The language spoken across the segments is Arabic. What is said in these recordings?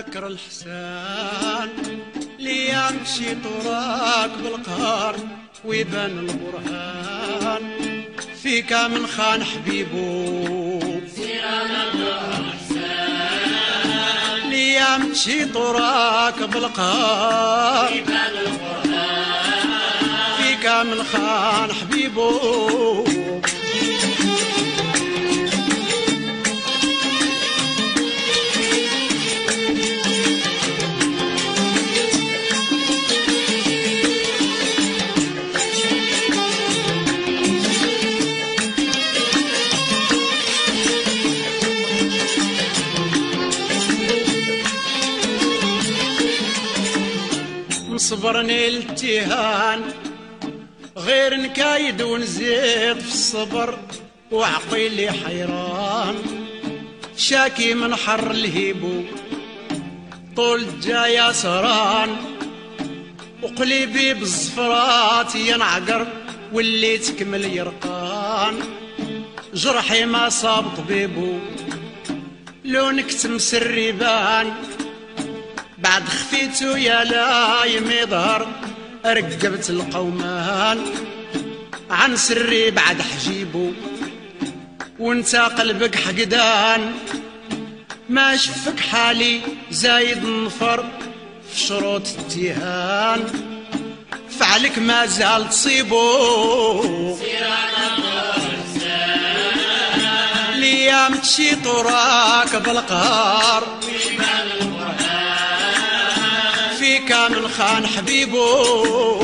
ذكر الحسان ليام مشي طراك بالقهر ويبان البرهان فيك من خان حبيبو سيرانا بالحسان ليام مشي طراك بالقهر ويبان البرهان فيك من خان حبيبو صبرني التهان غير نكايد ونزيد في الصبر وعقيلي حيران شاكي من حر الهيبو طول جايا سران وقلبي بالزفرات ينعقر واللي تكمل يرقان جرحي ما صاب طبيبو لو نكتم سري بان بعد خفيتو يا لايم يظهر رقبت القومان عن سري بعد حجيبو وانت قلبك حقدان ما شفك حالي زايد النفر في شروط التيهان فعلك ما زال تصيبو سيرانا بالحسان ليام تشي طراك بالقهر ويبان البرهان فيك من خان حبيبو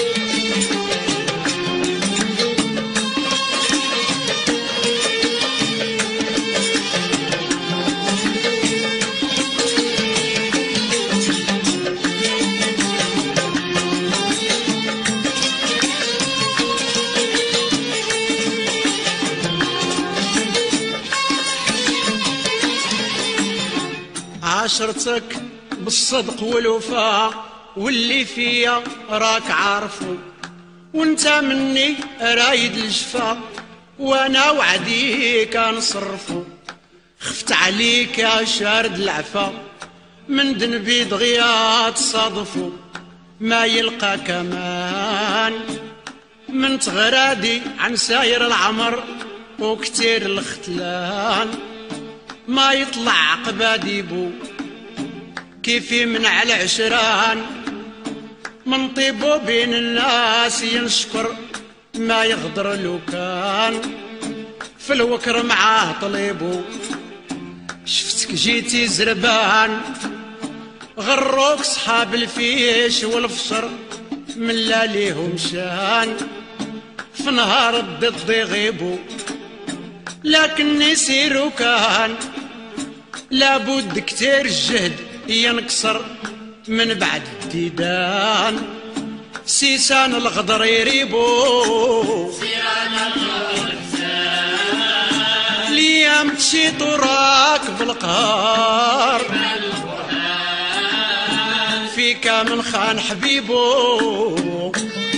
عاشرتك بالصدق والوفاء واللي فيا راك عارفو وانت مني رايد الجفا وانا وعدي كان صرفو خفت عليك يا شارد العفا من ذنبي دغيا تصادفو ما يلقى كمان من تغرادي عن ساير العمر وكتير الختلان ما يطلع عقباديبو كيفي من على عشران من طيبو بين الناس ينشكر ما يغدر لو كان في الوكر معاه طليبو شفتك جيتي زربان غروك صحاب الفيش والفشر من لا ليهم شان في نهار الضد يغيبو لكن يسيرو كان لابد كتير الجهد ينكسر من بعد الديدان سيسان الغدر يريبو سيرانا بالحسان ليام تشي طراك بالقهر ويبان البرهان فيك من خان حبيبو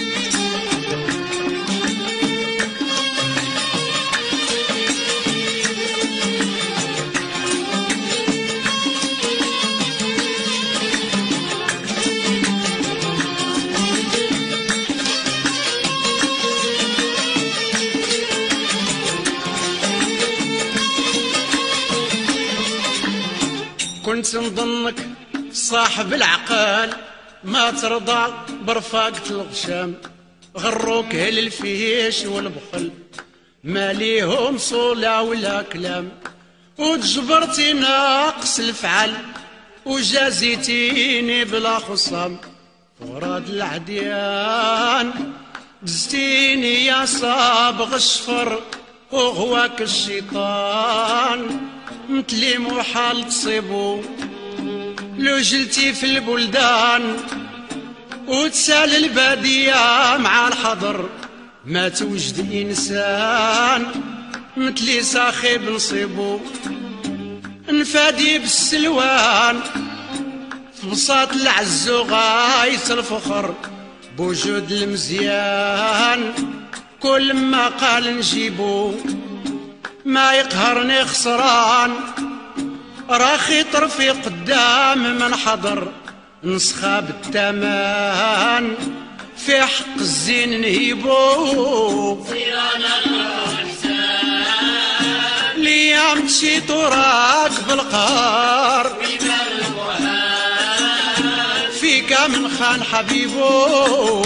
كنت نظنك صاحب العقال ما ترضى برفاقة الغشام غروك هل الفيش والبخل ما ليهم صولة ولا كلام وتجبرتي ناقص الفعل وجازيتيني بلا خصام وراد العديان دزتيني يا صابغ الشفر وغواك الشيطان متلي محال تصيبو لو جلتي في البلدان وتسال البادية مع الحضر ما توجد إنسان متلي صاخب نصيبو نفادي بالسلوان في بساط العز وغاية الفخر بوجود المزيان كل ما قال نجيبو ما يقهرني خسران راخي طرفي قدام قدام من حضر نسخة بالتمان في حق الزين نهيبو سيرانا الإحسان ليام تشي طراك بالقهر بيبان القرآن فيك من خان حبيبو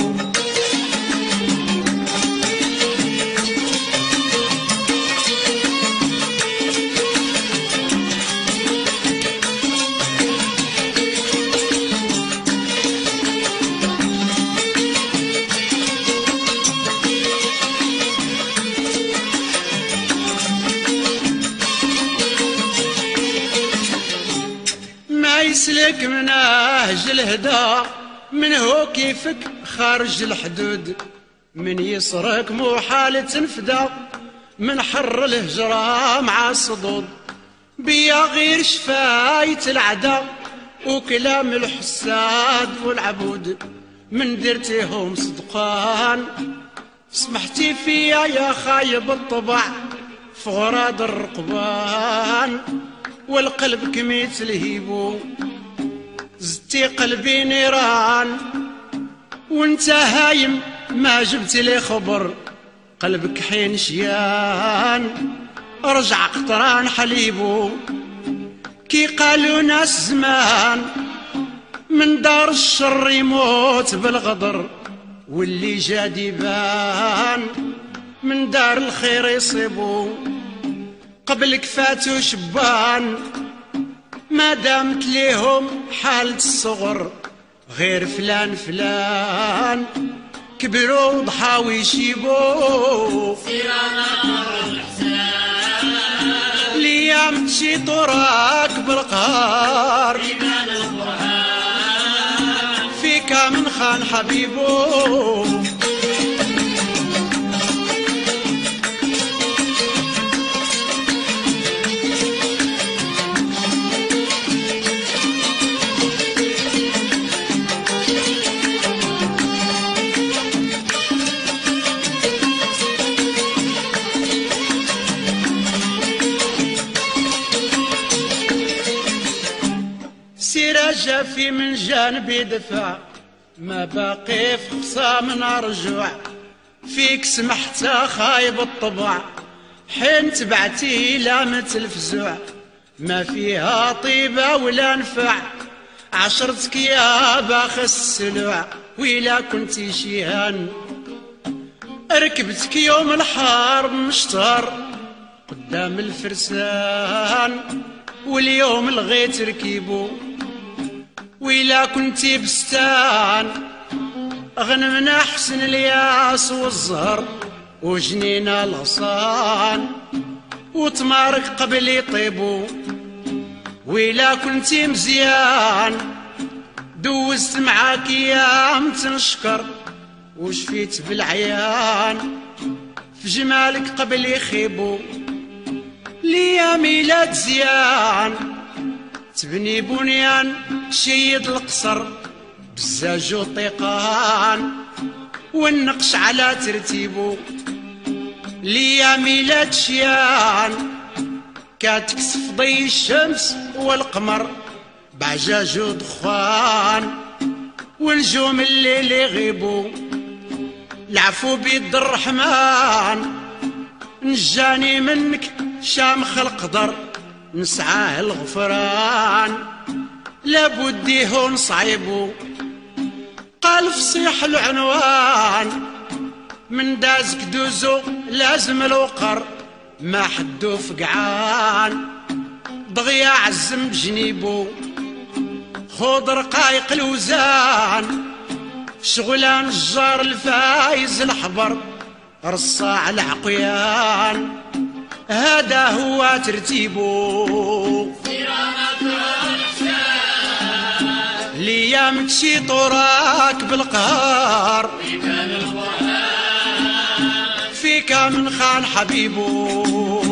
يسلك من نهج الهدى من هو كيفك خارج الحدود من يسرك مو حالة تنفدى من حر الهجرة مع الصدود بيا غير شفاية العدا وكلام الحساد والعبود من درتيهم صدقان سمحتي فيا يا خايب الطبع في غراد الرقبان والقلب كميت الهيبو زدتي قلبي نيران وانت هايم ما جبت لي خبر قلبك حين شيان رجع قطران حليبو كي قالوا ناس زمان من دار الشر يموت بالغدر واللي جا ديبان من دار الخير يصيبو قبلك فاتوا شبان ما دامت ليهم حالة الصغر غير فلان فلان كبروا وضحاو يشيبوا سيرانا الإحسان ليام تشي طراك بالقهر بيبان القرآن فيك من خان حبيبو سراجة في من جانبي دفع ما باقي في خصام رجوع فيك سمحت خايب الطبع حين تبعتي لامة الفزوع ما فيها طيبة ولا نفع عشرتك يا باخ السلوع ويلا كنتي شيهان ركبتك يوم الحرب مشتر قدام الفرسان واليوم لغيت ركيبو ويلا كنتي بستان غنمنا حسن الياس والزهر وجنينا الغصان وتمارك قبل يطيبو ويلا كنتي مزيان دوزت معاك ايام تنشكر وشفيت بالعيان في جمالك قبل يخيبو ليا ميلاد زيان تبني بنيان شيد القصر بزاج وطيقان والنقش على ترتيبو ليا ميلاد شيان كاتكسف ضي الشمس والقمر بعجاج ودخان ونجوم الليل يغيبو العفو بيد الرحمن نجاني منك شامخ القدر نسعاه الغفران لابد يهون صعيبو قال فصيح العنوان من دازك دوزو لازم الوقر ما حدو فقعان دغيا عزم بجنيبو خود رقايق الوزان شغلان الجار الفايز الحبر رصاع العقيان هذا هو ترتيبو ليام تشي طراك بالقهر فيك من خان حبيبو